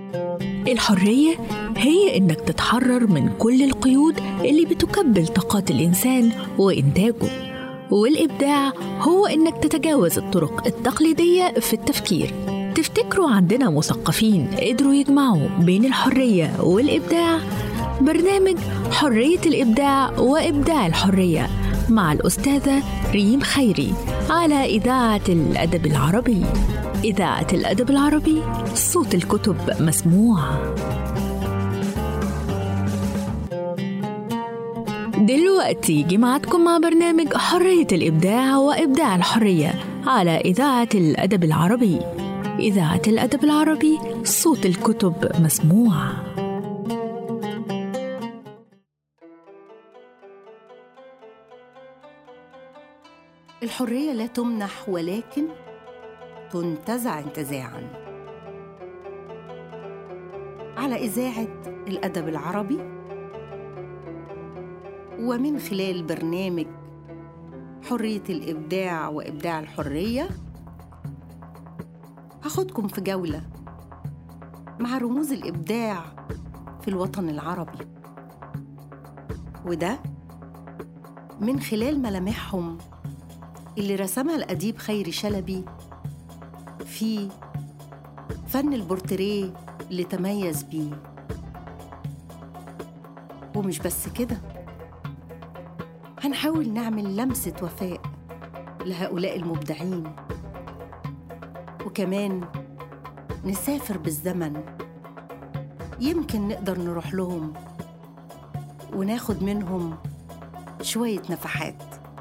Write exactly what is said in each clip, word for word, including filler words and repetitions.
الحرية هي إنك تتحرر من كل القيود اللي بتكبل طاقات الإنسان وإنتاجه، والإبداع هو إنك تتجاوز الطرق التقليدية في التفكير. تفتكروا عندنا مثقفين قدروا يجمعوا بين الحرية والإبداع؟ برنامج حرية الإبداع وإبداع الحرية مع الأستاذة ريم خيري على إذاعة الأدب العربي. إذاعة الأدب العربي، صوت الكتب مسموع. دلوقتي جمعتكم مع برنامج حرية الإبداع وإبداع الحرية على إذاعة الأدب العربي. إذاعة الأدب العربي، صوت الكتب مسموع. الحرية لا تمنح ولكن تنتزع انتزاعاً. على إذاعة الأدب العربي ومن خلال برنامج حرية الإبداع وإبداع الحرية هاخدكم في جولة مع رموز الإبداع في الوطن العربي، وده من خلال ملامحهم اللي رسمها الأديب خيري شلبي في فن البورتريه اللي تميز بيه. ومش بس كده، هنحاول نعمل لمسة وفاء لهؤلاء المبدعين، وكمان نسافر بالزمن، يمكن نقدر نروح لهم وناخد منهم شوية نفحات.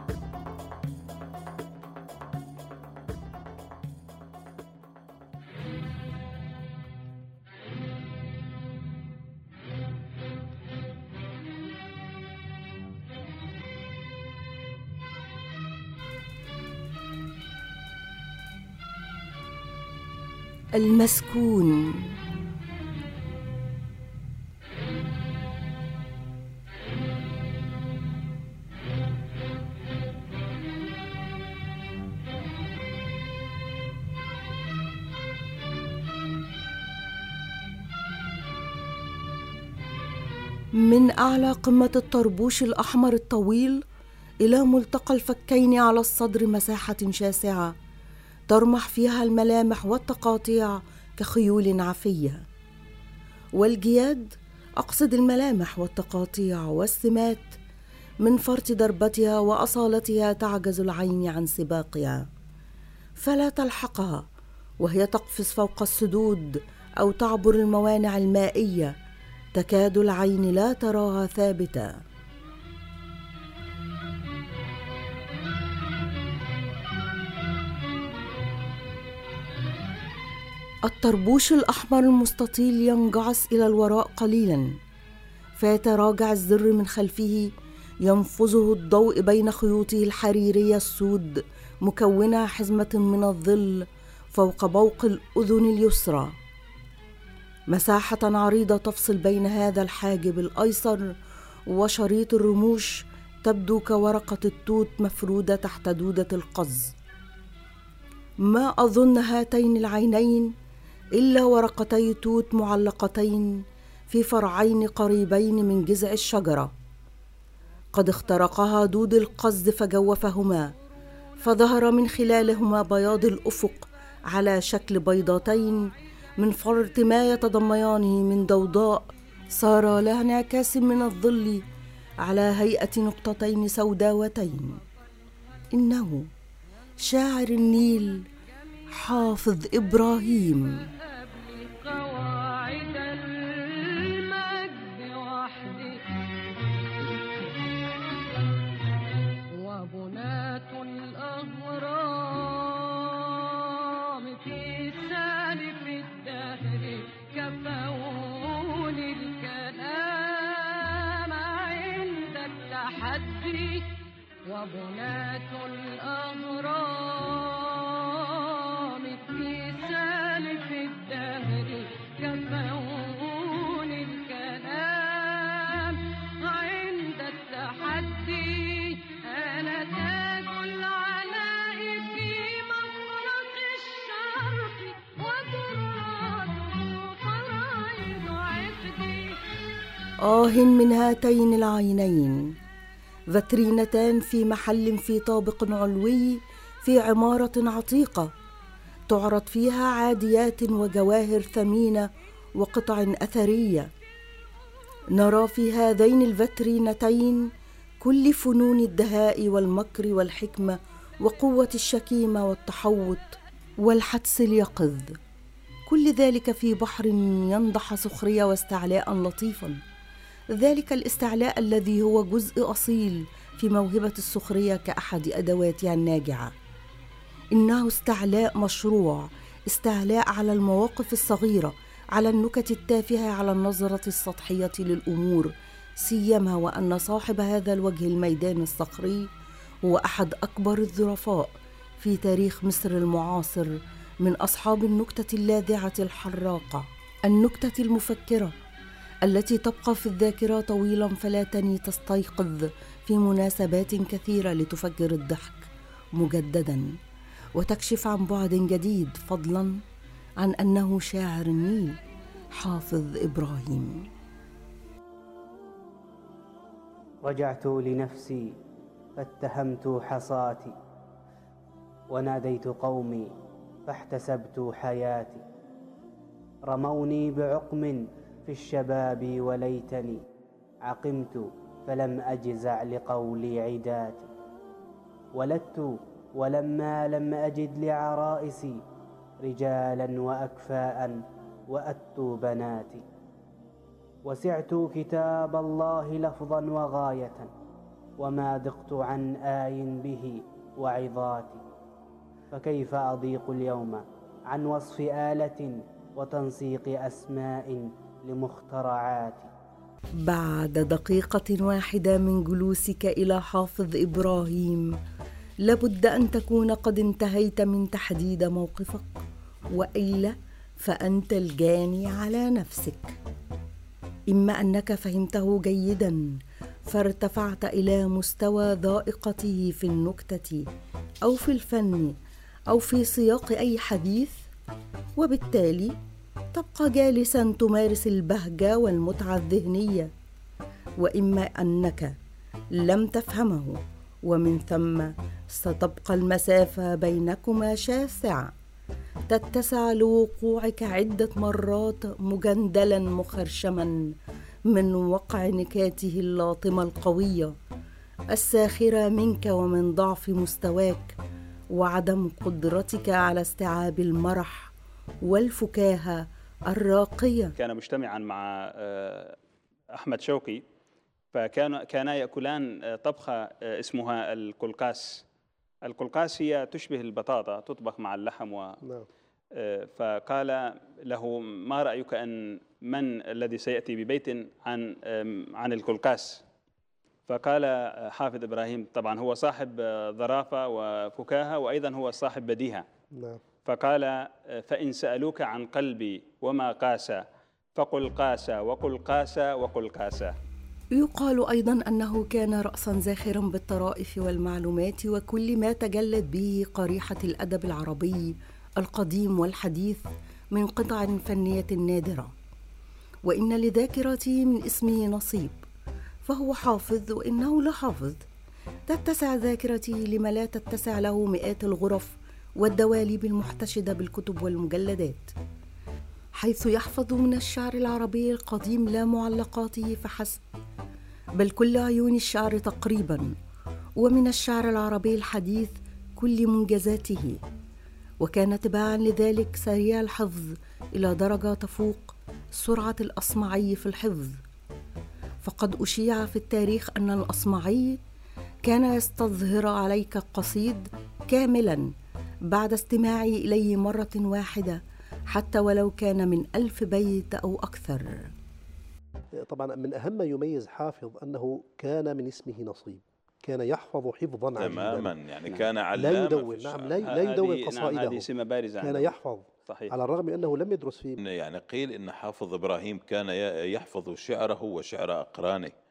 المسكون. من أعلى قمة الطربوش الأحمر الطويل إلى ملتقى الفكين على الصدر مساحة شاسعة ترمح فيها الملامح والتقاطيع كخيول عفية، والجياد أقصد الملامح والتقاطيع والسمات من فرط دربتها وأصالتها تعجز العين عن سباقها، فلا تلحقها وهي تقفز فوق السدود أو تعبر الموانع المائية، تكاد العين لا تراها ثابتة. الطربوش الأحمر المستطيل ينجعس إلى الوراء قليلاً، فيتراجع الزر من خلفه ينفذه الضوء بين خيوطه الحريرية السود مكونة حزمة من الظل فوق بوق الأذن اليسرى، مساحة عريضة تفصل بين هذا الحاجب الأيسر وشريط الرموش تبدو كورقة التوت مفرودة تحت دودة القز. ما أظن هاتين العينين إلا ورقتي توت معلقتين في فرعين قريبين من جذع الشجرة، قد اخترقها دود القز فجوفهما، فظهر من خلالهما بياض الأفق على شكل بيضتين من فرط ما يتضميانه من ضوضاء صار لها انعكاس من الظل على هيئة نقطتين سوداوتين. إنه شاعر النيل حافظ إبراهيم. وبنات الأغرام في سالف الدهر كفون الكلام عند التحدي. أنا تاج العلاء في مفرق الشرق وتراته فرائد آه من هاتين العينين، فترينتان في محل في طابق علوي في عمارة عتيقة، تعرض فيها عاديات وجواهر ثمينة وقطع أثرية. نرى في هذين الفترينتين كل فنون الدهاء والمكر والحكمة وقوة الشكيمة والتحوط والحدس اليقظ، كل ذلك في بحر ينضح سخرية واستعلاء لطيفا، ذلك الاستعلاء الذي هو جزء أصيل في موهبة السخرية كأحد أدواتها الناجعة. إنه استعلاء مشروع، استعلاء على المواقف الصغيرة، على النكت التافهة، على النظرة السطحية للأمور، سيما وأن صاحب هذا الوجه الميدان الصخري هو أحد أكبر الظرفاء في تاريخ مصر المعاصر، من أصحاب النكتة اللاذعة الحراقة، النكتة المفكرة التي تبقى في الذاكرة طويلا فلا تني تستيقظ في مناسبات كثيرة لتفجر الضحك مجددا وتكشف عن بعد جديد، فضلا عن أنه شاعر النيل حافظ إبراهيم. رجعت لنفسي فاتهمت حصاتي، وناديت قومي فاحتسبت حياتي، رموني بعقم في الشباب وليتني عقمت فلم أجزع لقولي عداتي، ولدت ولما لم أجد لعرائسي رجالا وأكفاء وأت بناتي، وسعت كتاب الله لفظا وغاية وما ضقت عن آي به وعظاتي، فكيف أضيق اليوم عن وصف آلة وتنسيق أسماء لمخترعاتي. بعد دقيقة واحدة من جلوسك إلى حافظ إبراهيم لابد أن تكون قد انتهيت من تحديد موقفك، وإلا فأنت الجاني على نفسك. إما أنك فهمته جيدا فارتفعت إلى مستوى ذائقته في النكتة أو في الفن أو في سياق أي حديث، وبالتالي تبقى جالسا تمارس البهجة والمتعة الذهنية، وإما أنك لم تفهمه ومن ثم ستبقى المسافة بينكما شاسعة، تتسع لوقوعك عدة مرات مجندلا مخرشما من وقع نكاته اللاطمة القوية الساخرة منك ومن ضعف مستواك وعدم قدرتك على استيعاب المرح والفكاهة الراقية. كان مجتمعا مع أحمد شوقي، فكان كانا يأكلان طبخة اسمها القلقاس. القلقاس هي تشبه البطاطا، تطبخ مع اللحم و... فقال له: ما رأيك أن من الذي سيأتي ببيت عن عن القلقاس؟ فقال حافظ إبراهيم: طبعا هو صاحب ظرافة وفكاهة وأيضا هو صاحب بديهة. فقال: فإن سألوك عن قلبي وما قاسى فقل قاسى وقل قاسى وقل قاسى. يقال أيضا أنه كان رأسا زاخرا بالطرائف والمعلومات وكل ما تجلت به قريحة الأدب العربي القديم والحديث من قطع فنية نادرة. وإن لذاكرته من اسمه نصيب، فهو حافظ وإنه لحافظ. تتسع ذاكرته لما لا تتسع له مئات الغرف والدواليب المحتشدة بالكتب والمجلدات، حيث يحفظ من الشعر العربي القديم لا معلقاته فحسب، بل كل عيون الشعر تقريبا، ومن الشعر العربي الحديث كل منجزاته. وكان تباعا لذلك سريع الحفظ إلى درجة تفوق سرعة الأصمعي في الحفظ، فقد أشيع في التاريخ أن الأصمعي كان يستظهر عليك القصيد كاملا بعد استماعي إليه مرة واحدة، حتى ولو كان من ألف بيت أو أكثر. طبعا من أهم ما يميز حافظ أنه كان من اسمه نصيب، كان يحفظ حفظا تماما، يعني كان علامة، لا يدون، نعم لا, لا يدون قصائده، هذه سمة بارزة، كان يحفظ. صحيح. على الرغم أنه لم يدرس فيه. يعني قيل إن حافظ إبراهيم كان يحفظ شعره وشعر أقرانه،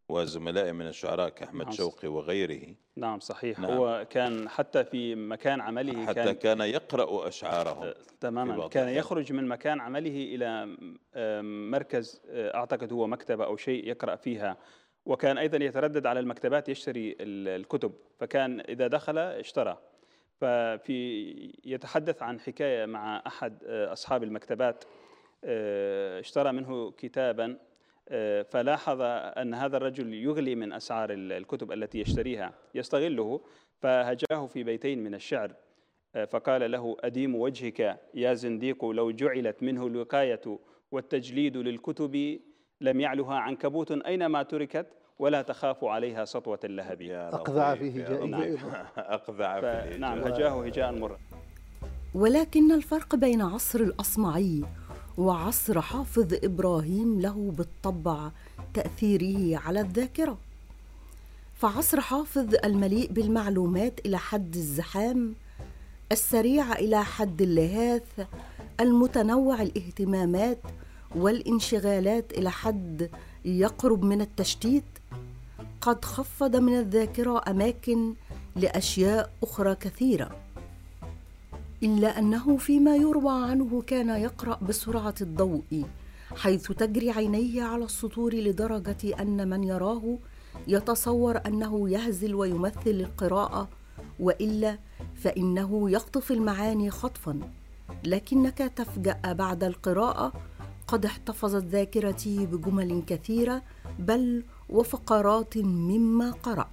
وزملائه من الشعراء كأحمد نعم. شوقي وغيره. نعم صحيح. نعم. هو كان حتى في مكان عمله حتى كان, كان يقرأ أشعارهم. آه، تماما كان يخرج من مكان عمله إلى آه، مركز، آه، أعتقد هو مكتبة أو شيء يقرأ فيها، وكان أيضا يتردد على المكتبات يشتري الكتب، فكان إذا دخل اشترى. ففي يتحدث عن حكاية مع أحد آه، أصحاب المكتبات، آه، اشترى منه كتابا، آه، فلاحظ أن هذا الرجل يغلي من أسعار الكتب التي يشتريها، يستغله، فهجاه في بيتين من الشعر، آه، فقال له: أديم وجهك يا زنديق لو جعلت منه الوقاية والتجليد للكتب لم يعلها عنكبوت أينما تركت ولا تخاف عليها سطوة اللهب. أقذع فيه جائزة. أقذع فيه. نعم، هجاه هجاء مرة. ولكن الفرق بين عصر الأصمعي وعصر حافظ إبراهيم له بالطبع تأثيره على الذاكرة. فعصر حافظ المليء بالمعلومات إلى حد الزحام، السريع إلى حد اللهاث، المتنوع الاهتمامات والانشغالات إلى حد يقرب من التشتيت، قد خفض من الذاكرة أماكن لأشياء أخرى كثيرة. إلا أنه فيما يروى عنه كان يقرأ بسرعة الضوء، حيث تجري عينيه على السطور لدرجة أن من يراه يتصور أنه يهزل ويمثل القراءة، وإلا فإنه يخطف المعاني خطفاً، لكنك تفجأ بعد القراءة قد احتفظت ذاكرتي بجمل كثيرة، بل وفقرات مما قرأ.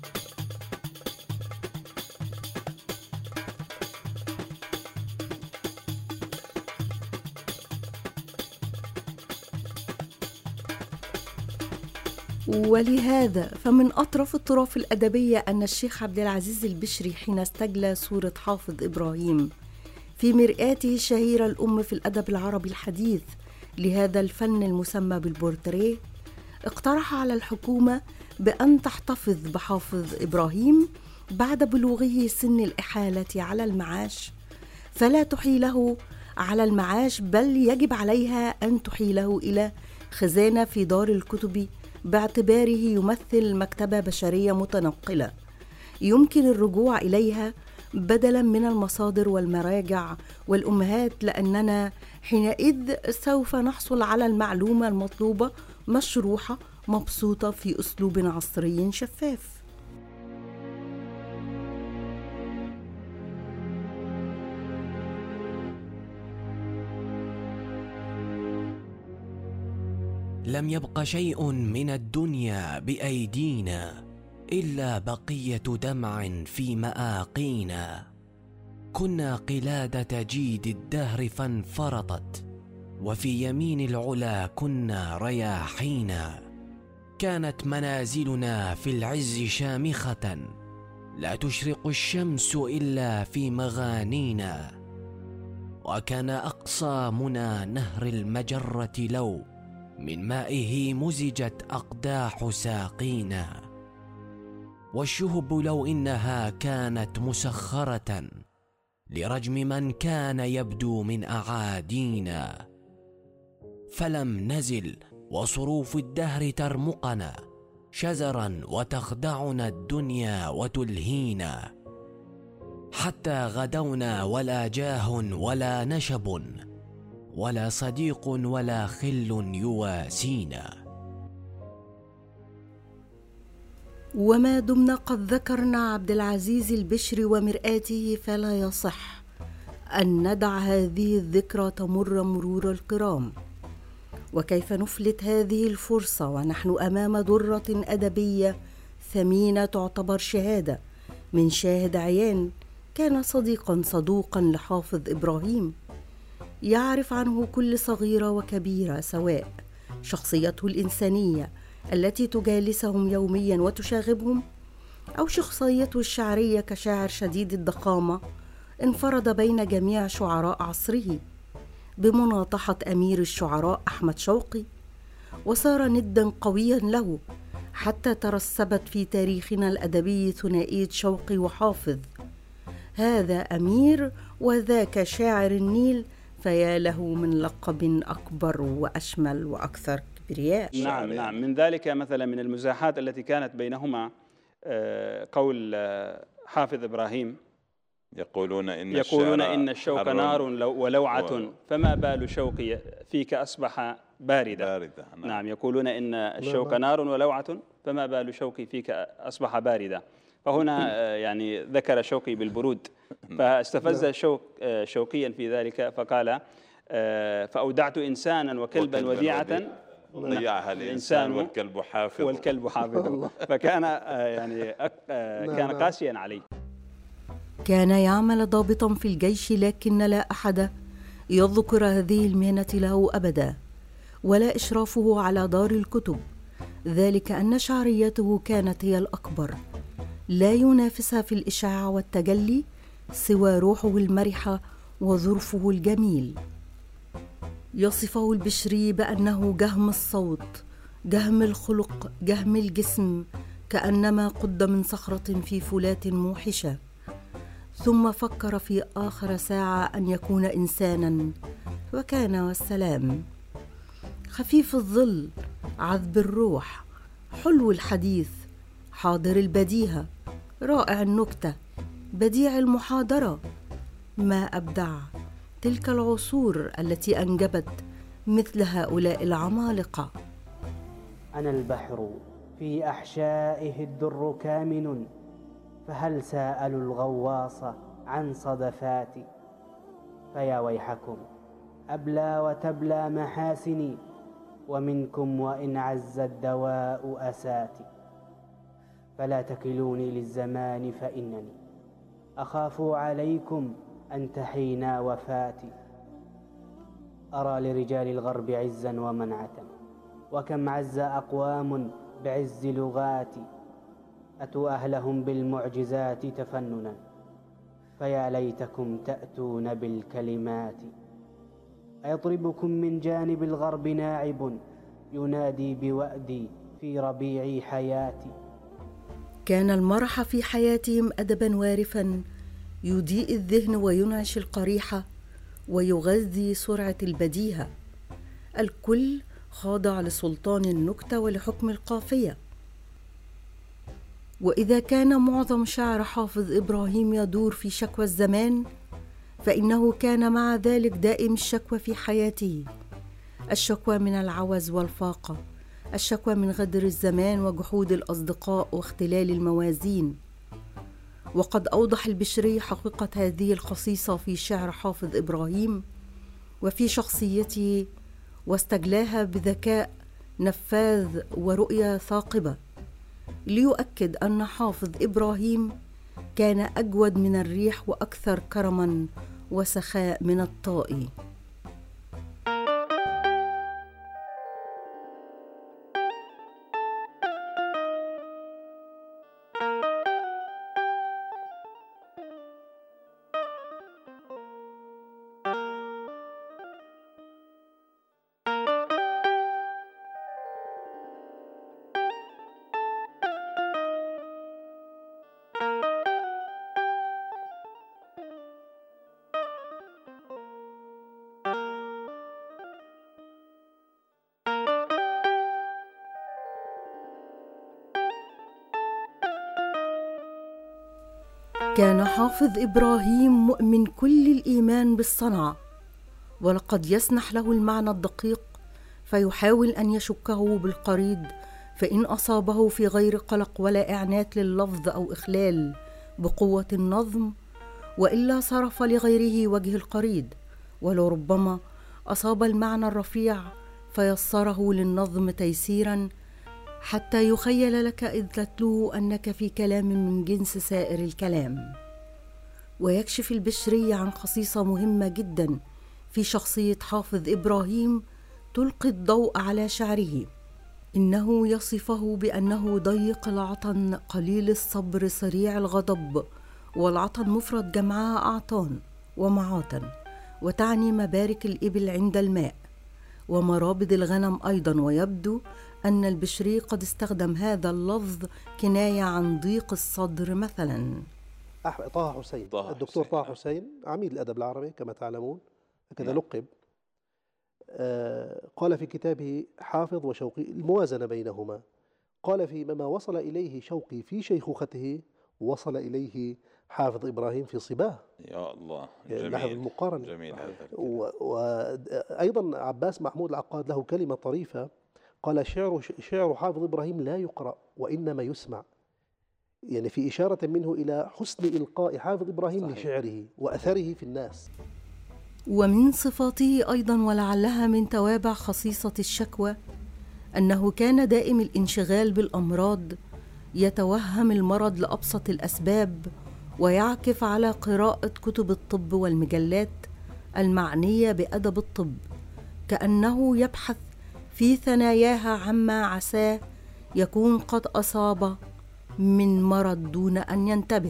ولهذا فمن أطراف الطراف الأدبية أن الشيخ عبد العزيز البشري حين استجلى صورة حافظ إبراهيم في مرآته الشهيرة الأم في الأدب العربي الحديث لهذا الفن المسمى بالبورتريه، اقترح على الحكومة بأن تحتفظ بحافظ إبراهيم بعد بلوغه سن الإحالة على المعاش، فلا تحيله على المعاش، بل يجب عليها أن تحيله إلى خزانة في دار الكتب، باعتباره يمثل مكتبة بشرية متنقلة يمكن الرجوع إليها بدلا من المصادر والمراجع والأمهات، لأننا حينئذ سوف نحصل على المعلومة المطلوبة مشروحة مبسوطة في أسلوب عصري شفاف. لم يبق شيء من الدنيا بأيدينا إلا بقية دمع في مآقينا. كنا قلادة جيد الدهر فانفرطت، وفي يمين العلا كنا رياحينا. كانت منازلنا في العز شامخة، لا تشرق الشمس إلا في مغانينا. وكان أقصى منى نهر المجرة لو من مائه مزجت أقداح ساقينا. والشهب لو إنها كانت مسخرة لرجم من كان يبدو من أعادينا. فلم نزل وصروف الدهر ترمقنا شزرا وتخدعنا الدنيا وتلهينا، حتى غدونا ولا جاه ولا نشب ولا صديق ولا خل يواسينا. وما دمنا قد ذكرنا عبد العزيز البشري ومرآته، فلا يصح أن ندع هذه الذكرى تمر مرور الكرام. وكيف نفلت هذه الفرصة ونحن أمام درة أدبية ثمينة تعتبر شهادة من شاهد عيان كان صديقا صدوقا لحافظ إبراهيم، يعرف عنه كل صغيرة وكبيرة، سواء شخصيته الإنسانية التي تجالسهم يوميا وتشاغبهم، أو شخصيته الشعرية كشاعر شديد الضخامة انفرد بين جميع شعراء عصره بمناطحة أمير الشعراء أحمد شوقي، وصار ندا قويا له حتى ترسبت في تاريخنا الأدبي ثنائية شوقي وحافظ. هذا أمير وذاك شاعر النيل فيا له من لقب أكبر وأشمل وأكثر كبرياء. نعم نعم، من ذلك مثلا من المزاحات التي كانت بينهما آه، قول آه، حافظ إبراهيم يقولون إن يقولون الشعر إن الشوق حر نار لو- ولوعة و- فما بال شوقي فيك أصبح باردة. باردة. نعم. نعم، يقولون إن الشوق نار ولوعة فما بال شوقي فيك أصبح باردة. فهنا آه، يعني ذكر شوقي بالبرود، فاستفز شوق آه، شوقيا في ذلك فقال آه، فأودعت إنسانا وكلبا وكلباً وديعة وديعة. ضيعها الإنسان الإنسان والكلب حافظ. والكلب حافظ. فكان آه، يعني أك- آه، كان قاسيا عليه. كان يعمل ضابطا في الجيش، لكن لا أحد يذكر هذه المهنة له أبدا، ولا إشرافه على دار الكتب، ذلك أن شعريته كانت هي الأكبر، لا ينافسها في الإشعاع والتجلي سوى روحه المرحة وظرفه الجميل. يصفه البشري بأنه جهم الصوت، جهم الخلق، جهم الجسم، كأنما قد من صخرة في فلاة موحشة. ثم فكر في آخر ساعة أن يكون إنسانا، وكان والسلام. خفيف الظل، عذب الروح، حلو الحديث، حاضر البديهة، رائع النكتة، بديع المحاضرة. ما أبدع تلك العصور التي أنجبت مثل هؤلاء العمالقة. أنا البحر في أحشائه الدر كامن، فهل سألوا الغواص عن صدفاتي؟ فيا ويحكم أبلى وتبلى محاسني، ومنكم وإن عز الدواء أساتي. فلا تكلوني للزمان فإنني أخاف عليكم أن تحين وفاتي. أرى لرجال الغرب عزا ومنعة، وكم عز أقوام بعز لغاتي. أتوا أهلهم بالمعجزات تفننا، فيا ليتكم تأتون بالكلمات. أيطربكم من جانب الغرب ناعب، ينادي بوأدي في ربيع حياتي. كان المرح في حياتهم أدبا وارفا يضيء الذهن وينعش القريحة ويغذي سرعة البديهة. الكل خاضع لسلطان النكتة ولحكم القافية. وإذا كان معظم شعر حافظ إبراهيم يدور في شكوى الزمان، فإنه كان مع ذلك دائم الشكوى في حياته، الشكوى من العوز والفاقة، الشكوى من غدر الزمان وجحود الأصدقاء واختلال الموازين. وقد أوضح البشري حقيقة هذه الخصيصة في شعر حافظ إبراهيم وفي شخصيته، واستجلاها بذكاء نفاذ ورؤية ثاقبة، ليؤكد أن حافظ إبراهيم كان أجود من الريح وأكثر كرما وسخاء من الطائي. كان حافظ إبراهيم مؤمن كل الإيمان بالصنعة، ولقد يسنح له المعنى الدقيق فيحاول أن يشكه بالقريد، فإن أصابه في غير قلق ولا إعنات لللفظ أو إخلال بقوة النظم، وإلا صرف لغيره وجه القريد، ولربما أصاب المعنى الرفيع فيسره للنظم تيسيرا، حتى يخيل لك إذ تتلوه أنك في كلام من جنس سائر الكلام. ويكشف البشري عن خصيصة مهمة جدا في شخصية حافظ إبراهيم تلقي الضوء على شعره، إنه يصفه بأنه ضيق العطن قليل الصبر سريع الغضب، والعطن مفرد جمعها أعطان ومعاطن، وتعني مبارك الإبل عند الماء ومرابض الغنم أيضا. ويبدو أن البشري قد استخدم هذا اللفظ كناية عن ضيق الصدر مثلا. طه حسين، طه الدكتور حسين. طه حسين عميد الأدب العربي كما تعلمون، هكذا لقب. آه قال في كتابه حافظ وشوقي الموازنة بينهما، قال في ما وصل إليه شوقي في شيخوخته وصل إليه حافظ إبراهيم في صباه. يا الله، جميل. لاحظ المقارنة. جميل هذا. وأيضا عباس محمود العقاد له كلمة طريفة، قال شعر شعر حافظ إبراهيم لا يقرأ وإنما يسمع، يعني في إشارة منه إلى حسن إلقاء حافظ إبراهيم صحيح. لشعره وأثره في الناس. ومن صفاته أيضا ولعلها من توابع خصيصة الشكوى أنه كان دائم الانشغال بالأمراض، يتوهم المرض لأبسط الأسباب ويعكف على قراءة كتب الطب والمجلات المعنية بأدب الطب، كأنه يبحث في ثناياها عما عساه يكون قد أصاب من مرض دون أن ينتبه.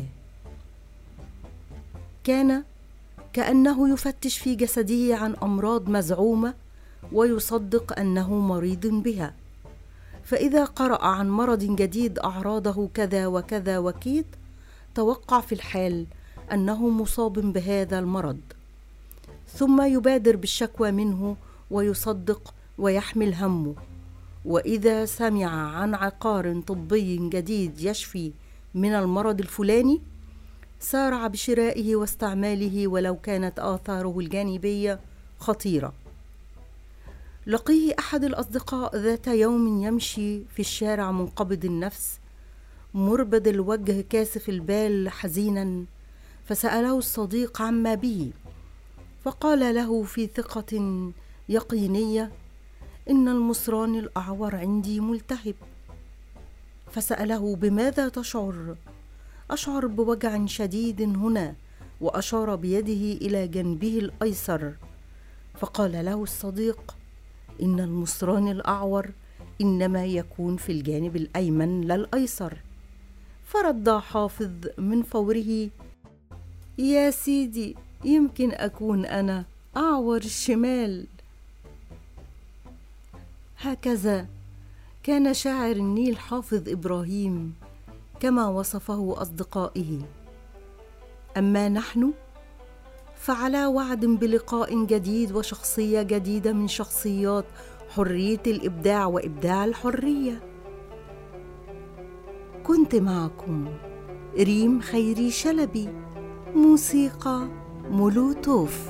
كان كأنه يفتش في جسده عن أمراض مزعومة ويصدق أنه مريض بها، فإذا قرأ عن مرض جديد أعراضه كذا وكذا وكيت، توقع في الحال أنه مصاب بهذا المرض، ثم يبادر بالشكوى منه ويصدق ويحمل همه. وإذا سمع عن عقار طبي جديد يشفي من المرض الفلاني، سارع بشرائه واستعماله ولو كانت آثاره الجانبية خطيرة. لقيه أحد الأصدقاء ذات يوم يمشي في الشارع منقبض النفس مربد الوجه كاسف البال حزينا، فسأله الصديق عما به، فقال له في ثقة يقينية: إن المصران الأعور عندي ملتهب. فسأله: بماذا تشعر؟ أشعر بوجع شديد هنا، وأشار بيده إلى جنبه الأيسر. فقال له الصديق: إن المصران الأعور إنما يكون في الجانب الأيمن لا الأيسر. فرد حافظ من فوره: يا سيدي، يمكن أكون أنا أعور الشمال. هكذا كان شاعر النيل حافظ إبراهيم كما وصفه أصدقائه. أما نحن فعلى وعد بلقاء جديد وشخصية جديدة من شخصيات حرية الإبداع وإبداع الحرية. كنت معكم ريم خيري شلبي، موسيقى مولوتوف.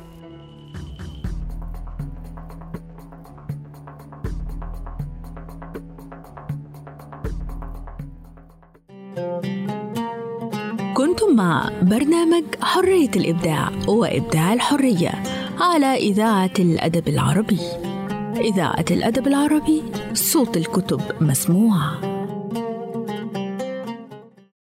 كنتم مع برنامج حرية الإبداع وإبداع الحرية على إذاعة الأدب العربي. إذاعة الأدب العربي، صوت الكتب مسموع.